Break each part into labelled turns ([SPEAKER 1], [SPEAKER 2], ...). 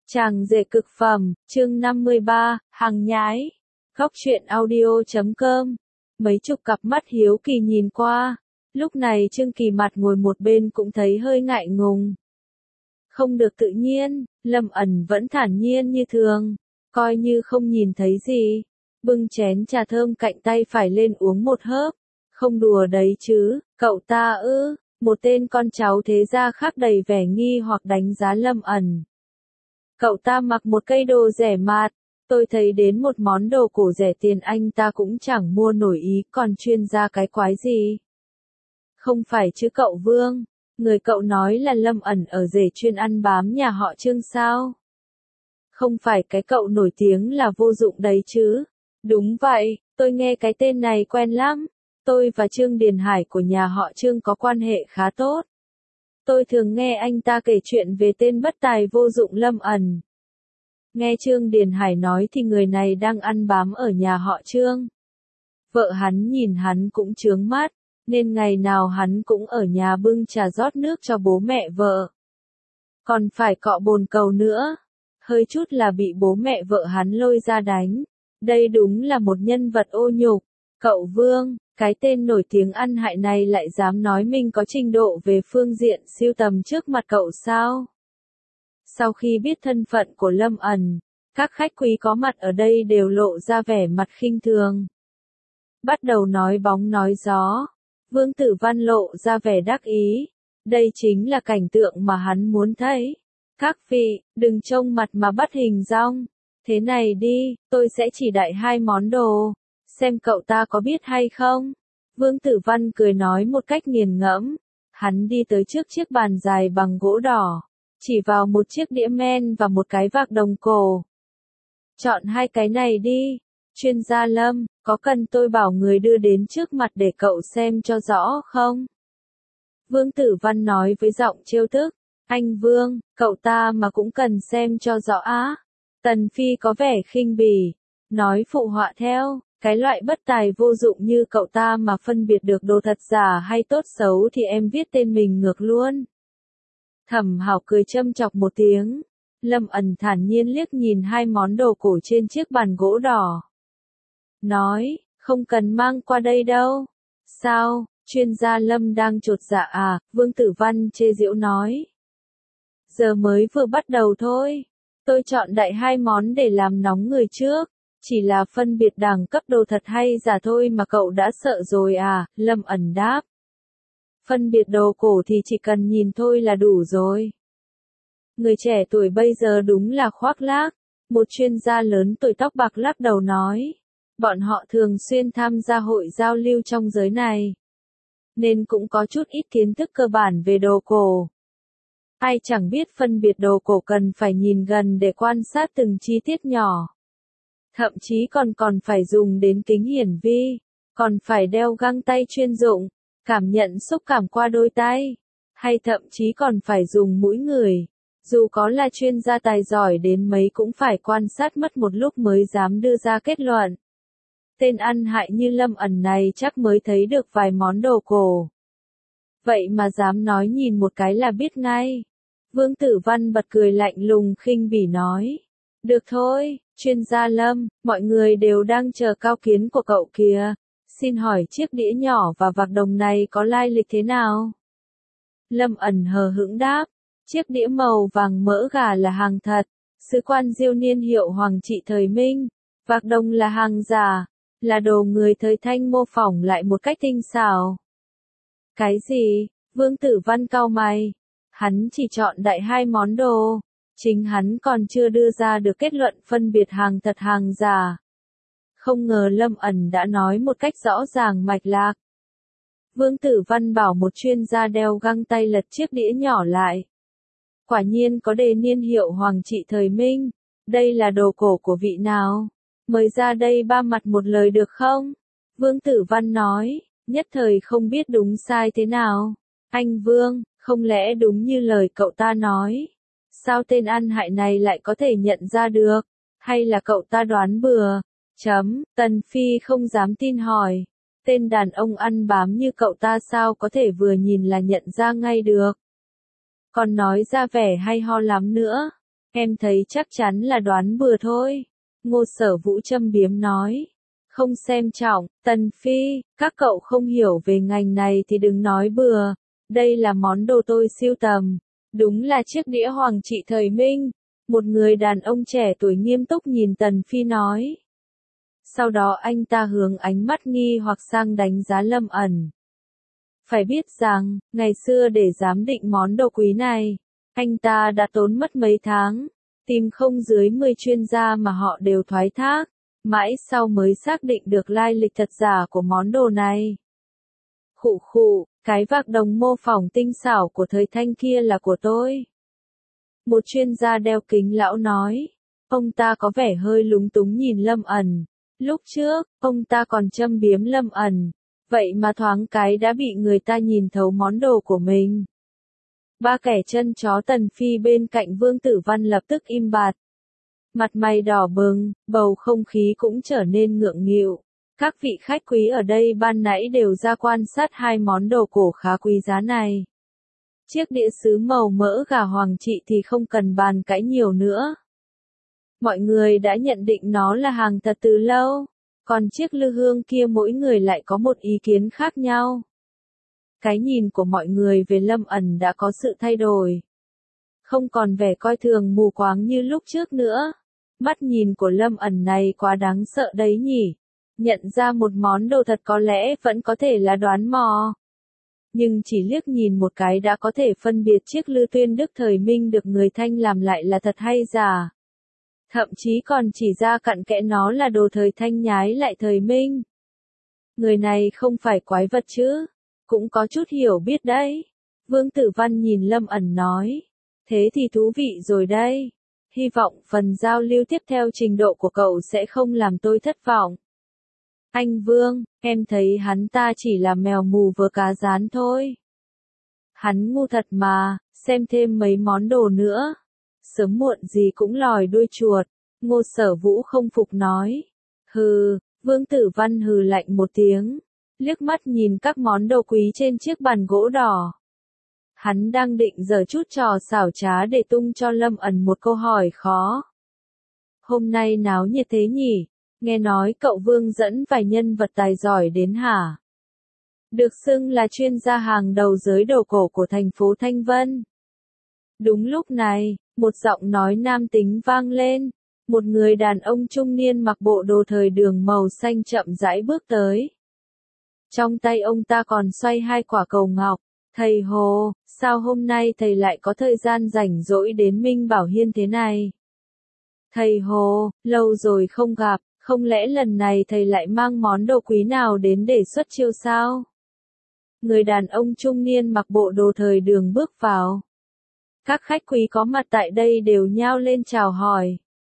[SPEAKER 1] Chàng rể cực phẩm, chương 53, hàng nhái. Góc truyện audio.com. Mấy chục cặp mắt hiếu kỳ nhìn qua. Lúc này Trương Kỳ mặt ngồi một bên cũng thấy hơi ngại ngùng. Không được tự nhiên, Lâm Ẩn vẫn thản nhiên như thường, coi như không nhìn thấy gì. Bưng chén trà thơm cạnh tay phải lên uống một hớp. Không đùa đấy chứ, cậu ta ư? Một tên con cháu thế gia khác đầy vẻ nghi hoặc đánh giá Lâm Ẩn. Cậu ta mặc một cây đồ rẻ mạt, tôi thấy đến một món đồ cổ rẻ tiền anh ta cũng chẳng mua nổi ý, còn chuyên gia cái quái gì. Không phải chứ cậu Vương, người cậu nói là Lâm Ẩn ở rể chuyên ăn bám nhà họ Trương sao? Không phải cái cậu nổi tiếng là vô dụng đấy chứ? Đúng vậy, tôi nghe cái tên này quen lắm. Tôi và Trương Điền Hải của nhà họ Trương có quan hệ khá tốt. Tôi thường nghe anh ta kể chuyện về tên bất tài vô dụng Lâm Ẩn. Nghe Trương Điền Hải nói thì người này đang ăn bám ở nhà họ Trương. Vợ hắn nhìn hắn cũng chướng mắt, nên ngày nào hắn cũng ở nhà bưng trà rót nước cho bố mẹ vợ. Còn phải cọ bồn cầu nữa, hơi chút là bị bố mẹ vợ hắn lôi ra đánh. Đây đúng là một nhân vật ô nhục. Cậu Vương, cái tên nổi tiếng ăn hại này lại dám nói mình có trình độ về phương diện sưu tầm trước mặt cậu sao? Sau khi biết thân phận của Lâm Ẩn, các khách quý có mặt ở đây đều lộ ra vẻ mặt khinh thường. Bắt đầu nói bóng nói gió, Vương Tử Văn lộ ra vẻ đắc ý. Đây chính là cảnh tượng mà hắn muốn thấy. Các vị, đừng trông mặt mà bắt hình dong. Thế này đi, tôi sẽ chỉ đại hai món đồ. Xem cậu ta có biết hay không? Vương Tử Văn cười nói một cách nghiền ngẫm. Hắn đi tới trước chiếc bàn dài bằng gỗ đỏ, chỉ vào một chiếc đĩa men và một cái vạc đồng cổ. Chọn hai cái này đi. Chuyên gia Lâm, có cần tôi bảo người đưa đến trước mặt để cậu xem cho rõ không? Vương Tử Văn nói với giọng trêu tức. Anh Vương, cậu ta mà cũng cần xem cho rõ á. Tần Phi có vẻ khinh bỉ, nói phụ họa theo. Cái loại bất tài vô dụng như cậu ta mà phân biệt được đồ thật giả hay tốt xấu thì em viết tên mình ngược luôn. Thẩm Hảo cười châm chọc một tiếng. Lâm Ẩn thản nhiên liếc nhìn hai món đồ cổ trên chiếc bàn gỗ đỏ. Nói, không cần mang qua đây đâu. Sao, chuyên gia Lâm đang chột dạ à? Vương Tử Văn chê giễu nói. Giờ mới vừa bắt đầu thôi. Tôi chọn đại hai món để làm nóng người trước. Chỉ là phân biệt đẳng cấp đồ thật hay giả thôi mà cậu đã sợ rồi à? Lâm Ẩn đáp. Phân biệt đồ cổ thì chỉ cần nhìn thôi là đủ rồi. Người trẻ tuổi bây giờ đúng là khoác lác. Một chuyên gia lớn tuổi tóc bạc lắc đầu nói. Bọn họ thường xuyên tham gia hội giao lưu trong giới này, nên cũng có chút ít kiến thức cơ bản về đồ cổ. Ai chẳng biết phân biệt đồ cổ cần phải nhìn gần để quan sát từng chi tiết nhỏ. Thậm chí còn phải dùng đến kính hiển vi, còn phải đeo găng tay chuyên dụng, cảm nhận xúc cảm qua đôi tay, hay thậm chí còn phải dùng mũi ngửi. Dù có là chuyên gia tài giỏi đến mấy cũng phải quan sát mất một lúc mới dám đưa ra kết luận. Tên ăn hại như Lâm Ẩn này chắc mới thấy được vài món đồ cổ. Vậy mà dám nói nhìn một cái là biết ngay. Vương Tử Văn bật cười lạnh lùng khinh bỉ nói. Được thôi, chuyên gia Lâm, mọi người đều đang chờ cao kiến của cậu kìa. Xin hỏi chiếc đĩa nhỏ và vạc đồng này có lai lịch thế nào? Lâm Ẩn hờ hững đáp. Chiếc đĩa màu vàng mỡ gà là hàng thật. Sứ quan Diêu niên hiệu Hoàng trị thời Minh. Vạc đồng là hàng giả. Là đồ người thời Thanh mô phỏng lại một cách tinh xảo. Cái gì? Vương Tử Văn cau mày. Hắn chỉ chọn đại hai món đồ. Chính hắn còn chưa đưa ra được kết luận phân biệt hàng thật hàng giả. Không ngờ Lâm Ẩn đã nói một cách rõ ràng mạch lạc. Vương Tử Văn bảo một chuyên gia đeo găng tay lật chiếc đĩa nhỏ lại. Quả nhiên có đề niên hiệu Hoàng trị thời Minh. Đây là đồ cổ của vị nào? Mời ra đây ba mặt một lời được không? Vương Tử Văn nói, nhất thời không biết đúng sai thế nào. Anh Vương, không lẽ đúng như lời cậu ta nói? Sao tên ăn hại này lại có thể nhận ra được? Hay là cậu ta đoán bừa? Tần Phi không dám tin hỏi. Tên đàn ông ăn bám như cậu ta sao có thể vừa nhìn là nhận ra ngay được? Còn nói ra vẻ hay ho lắm nữa. Em thấy chắc chắn là đoán bừa thôi. Ngô Sở Vũ châm biếm nói. Không xem trọng, Tần Phi, các cậu không hiểu về ngành này thì đừng nói bừa. Đây là món đồ tôi sưu tầm. Đúng là chiếc đĩa hoàng trị thời Minh. Một người đàn ông trẻ tuổi nghiêm túc nhìn Tần Phi nói. Sau đó anh ta hướng ánh mắt nghi hoặc sang đánh giá Lâm ẩn. Phải biết rằng, ngày xưa để giám định món đồ quý này, anh ta đã tốn mất mấy tháng, tìm không dưới 10 chuyên gia mà họ đều thoái thác, mãi sau mới xác định được lai lịch thật giả của món đồ này. Khụ khụ, cái vạc đồng mô phỏng tinh xảo của thời Thanh kia là của tôi. Một chuyên gia đeo kính lão nói, ông ta có vẻ hơi lúng túng nhìn Lâm ẩn. Lúc trước, ông ta còn châm biếm Lâm ẩn, vậy mà thoáng cái đã bị người ta nhìn thấu món đồ của mình. Ba kẻ chân chó Tần Phi bên cạnh Vương Tử Văn lập tức im bặt. Mặt mày đỏ bừng, bầu không khí cũng trở nên ngượng nghịu. Các vị khách quý ở đây ban nãy đều ra quan sát hai món đồ cổ khá quý giá này. Chiếc đĩa sứ màu mỡ gà hoàng trị thì không cần bàn cãi nhiều nữa. Mọi người đã nhận định nó là hàng thật từ lâu, còn chiếc lư hương kia mỗi người lại có một ý kiến khác nhau. Cái nhìn của mọi người về Lâm ẩn đã có sự thay đổi. Không còn vẻ coi thường mù quáng như lúc trước nữa. Mắt nhìn của Lâm ẩn này quá đáng sợ đấy nhỉ. Nhận ra một món đồ thật có lẽ vẫn có thể là đoán mò. Nhưng chỉ liếc nhìn một cái đã có thể phân biệt chiếc lư tuyên đức thời Minh được người Thanh làm lại là thật hay giả. Thậm chí còn chỉ ra cặn kẽ nó là đồ thời Thanh nhái lại thời Minh. Người này không phải quái vật chứ, cũng có chút hiểu biết đấy. Vương Tử Văn nhìn Lâm ẩn nói, thế thì thú vị rồi đây. Hy vọng phần giao lưu tiếp theo trình độ của cậu sẽ không làm tôi thất vọng. Anh Vương, em thấy hắn ta chỉ là mèo mù vớ cá rán thôi. Hắn ngu thật mà, xem thêm mấy món đồ nữa. Sớm muộn gì cũng lòi đuôi chuột. Ngô Sở Vũ không phục nói. Hừ, Vương Tử Văn hừ lạnh một tiếng. Liếc mắt nhìn các món đồ quý trên chiếc bàn gỗ đỏ. Hắn đang định giở chút trò xảo trá để tung cho Lâm ẩn một câu hỏi khó. Hôm nay náo nhiệt thế nhỉ? Nghe nói cậu Vương dẫn vài nhân vật tài giỏi đến hả? Được xưng là chuyên gia hàng đầu giới đồ cổ của thành phố Thanh Vân. Đúng lúc này, một giọng nói nam tính vang lên. Một người đàn ông trung niên mặc bộ đồ thời Đường màu xanh chậm rãi bước tới. Trong tay ông ta còn xoay hai quả cầu ngọc. Thầy Hồ, sao hôm nay thầy lại có thời gian rảnh rỗi đến Minh Bảo Hiên thế này? Thầy Hồ, lâu rồi không gặp, không lẽ lần này thầy lại mang món đồ quý nào đến để xuất chiêu sao? Người đàn ông trung niên mặc bộ đồ thời Đường bước vào. Các khách quý có mặt tại đây đều nhao lên chào hỏi.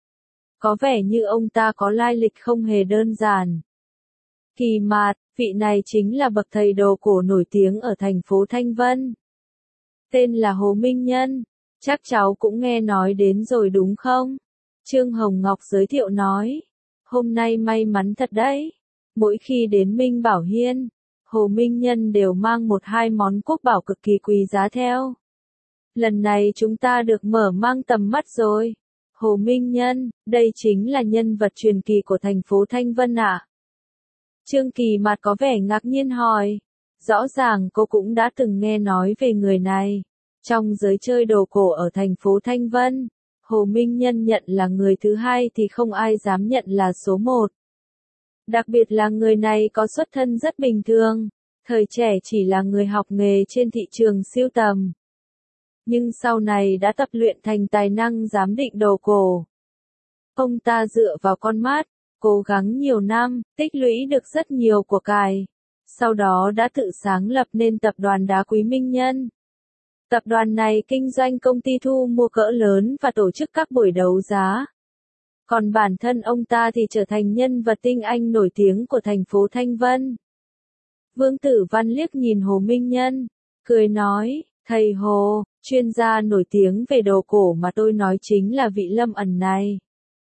[SPEAKER 1] Có vẻ như ông ta có lai lịch không hề đơn giản. Kỳ Mạt, vị này chính là bậc thầy đồ cổ nổi tiếng ở thành phố Thanh Vân. Tên là Hồ Minh Nhân, chắc cháu cũng nghe nói đến rồi đúng không? Trương Hồng Ngọc giới thiệu nói. Hôm nay may mắn thật đấy. Mỗi khi đến Minh Bảo Hiên, Hồ Minh Nhân đều mang một hai món quốc bảo cực kỳ quý giá theo. Lần này chúng ta được mở mang tầm mắt rồi. Hồ Minh Nhân, đây chính là nhân vật truyền kỳ của thành phố Thanh Vân ạ. Trương Kỳ Mạt có vẻ ngạc nhiên hỏi. Rõ ràng cô cũng đã từng nghe nói về người này. Trong giới chơi đồ cổ ở thành phố Thanh Vân, Hồ Minh Nhân nhận là người thứ hai thì không ai dám nhận là số một. Đặc biệt là người này có xuất thân rất bình thường. Thời trẻ chỉ là người học nghề trên thị trường sưu tầm. Nhưng sau này đã tập luyện thành tài năng giám định đồ cổ. Ông ta dựa vào con mắt, cố gắng nhiều năm, tích lũy được rất nhiều của cải. Sau đó đã tự sáng lập nên tập đoàn đá quý Minh Nhân. Tập đoàn này kinh doanh công ty thu mua cỡ lớn và tổ chức các buổi đấu giá. Còn bản thân ông ta thì trở thành nhân vật tinh anh nổi tiếng của thành phố Thanh Vân. Vương Tử Văn liếc nhìn Hồ Minh Nhân, cười nói, thầy Hồ, chuyên gia nổi tiếng về đồ cổ mà tôi nói chính là vị Lâm ẩn này.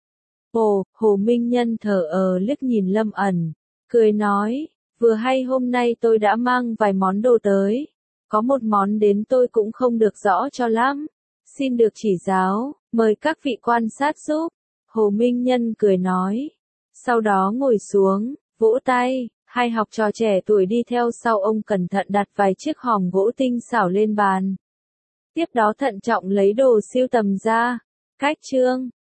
[SPEAKER 1] Ồ, Hồ Minh Nhân thở liếc nhìn Lâm ẩn, cười nói, vừa hay hôm nay tôi đã mang vài món đồ tới. Có một món đến tôi cũng không được rõ cho lắm. Xin được chỉ giáo, Mời các vị quan sát giúp. Hồ Minh Nhân cười nói. Sau đó ngồi xuống, vỗ tay, hai học trò trẻ tuổi đi theo sau ông cẩn thận đặt vài chiếc hòm gỗ tinh xảo lên bàn. Tiếp đó thận trọng lấy đồ sưu tầm ra. Cách chương